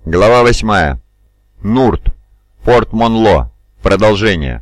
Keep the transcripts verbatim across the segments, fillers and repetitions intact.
Глава восьмая. Нурт. Порт Монло. Продолжение.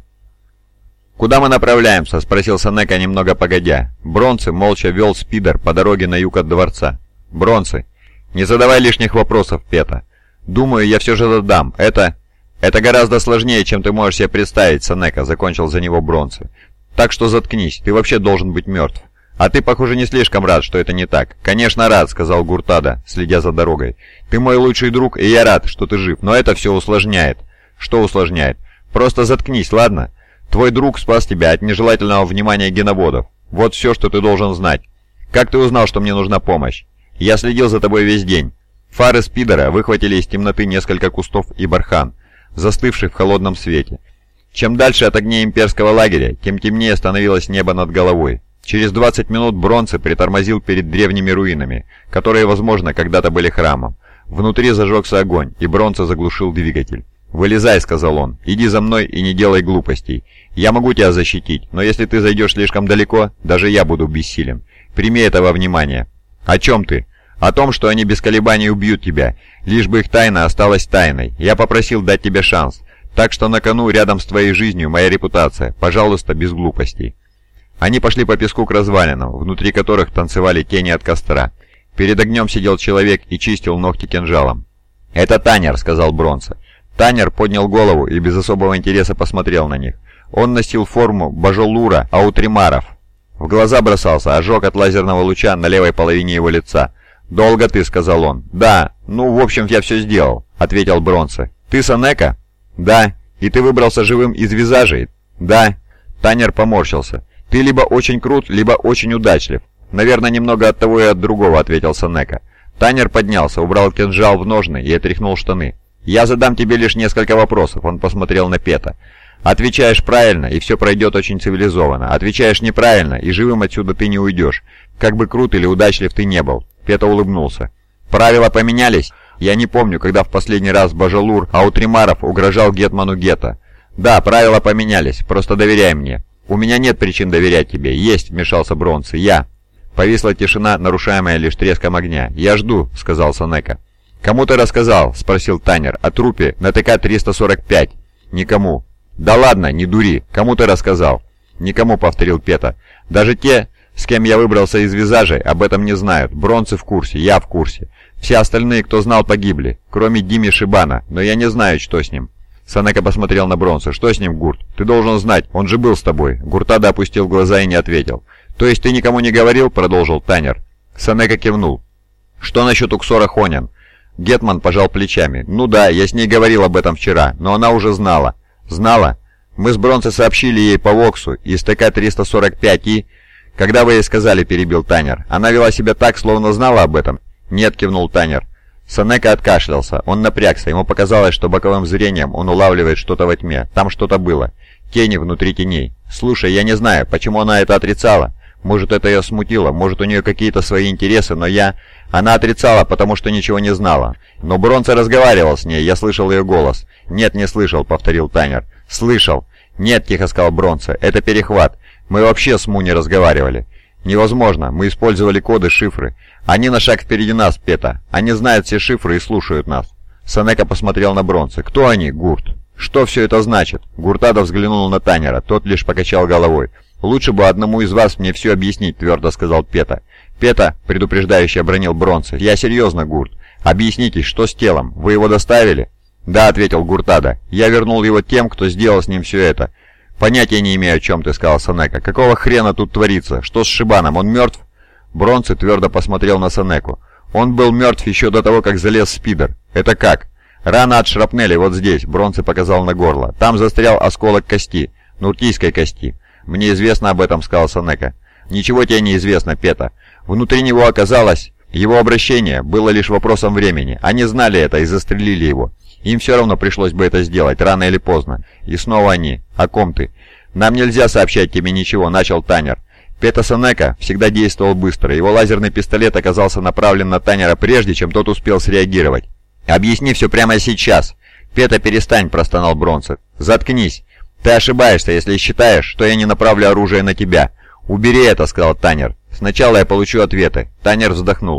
«Куда мы направляемся?» — спросил Сенека немного погодя. Бронце молча вел спидер по дороге на юг от дворца. «Бронце, не задавай лишних вопросов, Пета. Думаю, я все же задам. Это... это гораздо сложнее, чем ты можешь себе представить, Сенека», — закончил за него Бронце. «Так что заткнись, ты вообще должен быть мертв. А ты, похоже, не слишком рад, что это не так». «Конечно рад», — сказал Гуртада, следя за дорогой. «Ты мой лучший друг, и я рад, что ты жив, но это все усложняет». «Что усложняет?» «Просто заткнись, ладно? Твой друг спас тебя от нежелательного внимания геноводов. Вот все, что ты должен знать. Как ты узнал, что мне нужна помощь? Я следил за тобой весь день». Фары спидера выхватили из темноты несколько кустов и бархан, застывших в холодном свете. Чем дальше от огней имперского лагеря, тем темнее становилось небо над головой. Через двадцать минут Бронце притормозил перед древними руинами, которые, возможно, когда-то были храмом. Внутри зажегся огонь, и Бронце заглушил двигатель. «Вылезай», — сказал он, — «иди за мной и не делай глупостей. Я могу тебя защитить, но если ты зайдешь слишком далеко, даже я буду бессилен. Прими это во внимание». «О чем ты?» «О том, что они без колебаний убьют тебя, лишь бы их тайна осталась тайной. Я попросил дать тебе шанс, так что на кону рядом с твоей жизнью моя репутация. Пожалуйста, без глупостей». Они пошли по песку к развалинам, внутри которых танцевали тени от костра. Перед огнем сидел человек и чистил ногти кинжалом. «Это Танер», — сказал Бронце. Танер поднял голову и без особого интереса посмотрел на них. Он носил форму бажолура аутримаров. В глаза бросался ожог от лазерного луча на левой половине его лица. «Долго ты», — сказал он. «Да, ну, в общем, я все сделал», — ответил Бронце. «Ты Сенека?» «Да. И ты выбрался живым из визажей?» «Да». Танер поморщился. «Ты либо очень крут, либо очень удачлив». «Наверное, немного от того и от другого», — ответил Сенека. Танер поднялся, убрал кинжал в ножны и отряхнул штаны. «Я задам тебе лишь несколько вопросов», — он посмотрел на Пета. «Отвечаешь правильно, и все пройдет очень цивилизованно. Отвечаешь неправильно, и живым отсюда ты не уйдешь. Как бы крут или удачлив ты не был». Пета улыбнулся. «Правила поменялись? Я не помню, когда в последний раз Бажалур Аутримаров угрожал Гетману Гетто. Да, правила поменялись, просто доверяй мне». «У меня нет причин доверять тебе». «Есть», — вмешался Бронце. «Я». Повисла тишина, нарушаемая лишь треском огня. «Я жду», — сказал Сенека. «Кому ты рассказал?» — спросил Танер. «О трупе на ТК триста сорок пять». «Никому». «Да ладно, не дури. Кому ты рассказал?» «Никому», — повторил Пета. «Даже те, с кем я выбрался из визажей, об этом не знают. Бронце в курсе, я в курсе. Все остальные, кто знал, погибли, кроме Дими Шибана, но я не знаю, что с ним». Сенека посмотрел на Бронце. «Что с ним, Гурт? Ты должен знать, он же был с тобой». Гуртада опустил глаза и не ответил. «То есть ты никому не говорил?» — продолжил Танер. Сенека кивнул. «Что насчет Уксора Хонин?» Гетман пожал плечами. «Ну да, я с ней говорил об этом вчера, но она уже знала». «Знала? Мы с Бронце сообщили ей по Воксу из ТК триста сорок пять и...» «Когда вы ей сказали?» — перебил Танер. «Она вела себя так, словно знала об этом?» «Нет», — кивнул Танер. Сенека откашлялся. Он напрягся. Ему показалось, что боковым зрением он улавливает что-то во тьме. Там что-то было. Тени внутри теней. «Слушай, я не знаю, почему она это отрицала. Может, это ее смутило, может, у нее какие-то свои интересы, но я... Она отрицала, потому что ничего не знала. Но Бронце разговаривал с ней, я слышал ее голос». «Нет, не слышал», — повторил Танер. «Слышал». «Нет», — тихо сказал Бронце, — «это перехват. Мы вообще с Му не разговаривали». «Невозможно. Мы использовали коды, шифры. Они на шаг впереди нас, Пета. Они знают все шифры и слушают нас». Сенека посмотрел на Бронце. «Кто они, Гурт?» «Что все это значит?» Гуртада взглянул на Танера. Тот лишь покачал головой. «Лучше бы одному из вас мне все объяснить», — твердо сказал Пета. «Пета», — предупреждающе обронил Бронце, — «я серьезно, Гурт. Объяснитесь, что с телом? Вы его доставили?» «Да», — ответил Гуртада. «Я вернул его тем, кто сделал с ним все это». «Понятия не имею, о чем ты», — сказал Сенека. «Какого хрена тут творится? Что с Шибаном? Он мертв?» Бронце твердо посмотрел на Сенеку. «Он был мертв еще до того, как залез спидер». «Это как?» «Рана от шрапнели вот здесь», — Бронце показал на горло. «Там застрял осколок кости, нуртийской кости». «Мне известно об этом», — сказал Сенека. «Ничего тебе не известно, Пета. Внутри него оказалось... Его обращение было лишь вопросом времени. Они знали это и застрелили его. Им все равно пришлось бы это сделать, рано или поздно. И снова они. О ком ты?» «Нам нельзя сообщать тебе ничего», — начал Танер. Пета Сенека всегда действовал быстро. Его лазерный пистолет оказался направлен на Танера прежде, чем тот успел среагировать. «Объясни все прямо сейчас». «Пета, перестань», — простонал Бронце. «Заткнись. Ты ошибаешься, если считаешь, что я не направлю оружие на тебя». «Убери это», — сказал Танер. «Сначала я получу ответы». Танер вздохнул.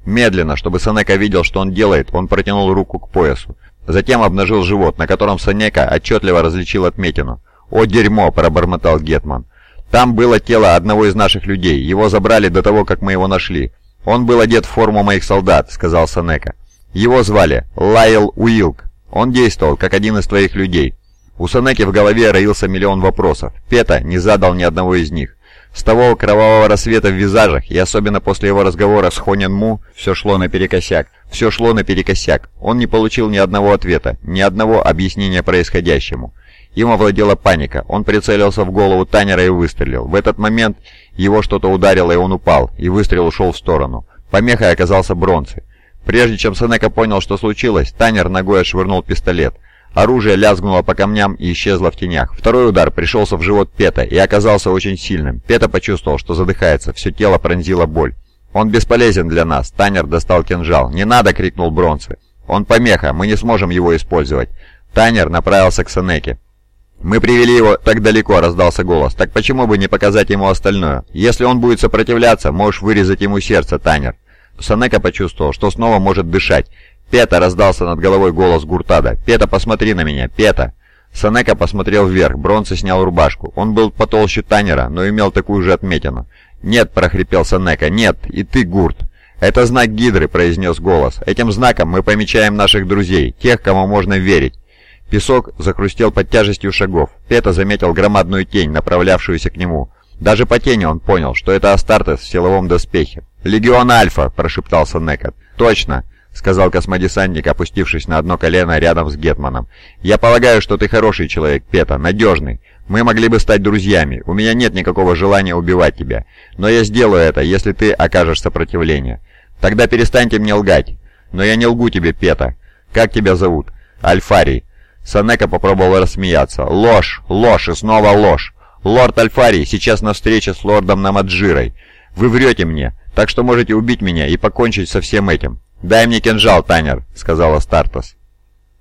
Медленно, чтобы Сенека видел, что он делает, он протянул руку к поясу. Затем обнажил живот, на котором Сенека отчетливо различил отметину. «О, дерьмо!» – пробормотал Гетман. «Там было тело одного из наших людей. Его забрали до того, как мы его нашли. Он был одет в форму моих солдат», – сказал Сенека. «Его звали Лайл Уилк. Он действовал, как один из твоих людей». У Сенеки в голове роился миллион вопросов. Пета не задал ни одного из них. С того кровавого рассвета в визажах, и особенно после его разговора с Хонен Му, все шло наперекосяк. Все шло наперекосяк. Он не получил ни одного ответа, ни одного объяснения происходящему. Им овладела паника. Он прицелился в голову Таннера и выстрелил. В этот момент его что-то ударило, и он упал, и выстрел ушел в сторону. Помехой оказался Бронцы. Прежде чем Сенека понял, что случилось, Таннер ногой отшвырнул пистолет. Оружие лязгнуло по камням и исчезло в тенях. Второй удар пришелся в живот Пета и оказался очень сильным. Пета почувствовал, что задыхается, все тело пронзила боль. «Он бесполезен для нас», — Таннер достал кинжал. «Не надо!» — крикнул Бронцы. «Он помеха, мы не сможем его использовать». Таннер направился к Сенеке. «Мы привели его так далеко», — раздался голос. «Так почему бы не показать ему остальное? Если он будет сопротивляться, можешь вырезать ему сердце, Таннер». Сенека почувствовал, что снова может дышать. «Пета!» — раздался над головой голос Гуртада. «Пета, посмотри на меня! Пета!» Сенека посмотрел вверх. Бронце снял рубашку. Он был потолще Таннера, но имел такую же отметину. «Нет!» — прохрипел Сенека. «Нет! И ты, Гурт!» «Это знак Гидры!» — произнес голос. «Этим знаком мы помечаем наших друзей, тех, кому можно верить». Песок захрустел под тяжестью шагов. Пета заметил громадную тень, направлявшуюся к нему. Даже по тени он понял, что это Астартес в силовом доспехе. «Легион Альфа!» — прошептал Сенека. «Точно!» — сказал космодесантник, опустившись на одно колено рядом с Гетманом. «Я полагаю, что ты хороший человек, Пета, надежный. Мы могли бы стать друзьями. У меня нет никакого желания убивать тебя. Но я сделаю это, если ты окажешь сопротивление. Тогда перестаньте мне лгать. Но я не лгу тебе, Пета. Как тебя зовут?» «Альфарий». Сенека попробовал рассмеяться. «Ложь! Ложь и снова ложь! Лорд Альфарий сейчас на встрече с лордом Намаджирой. Вы врете мне, так что можете убить меня и покончить со всем этим». «Дай мне кинжал, Таннер», — сказала Астартес.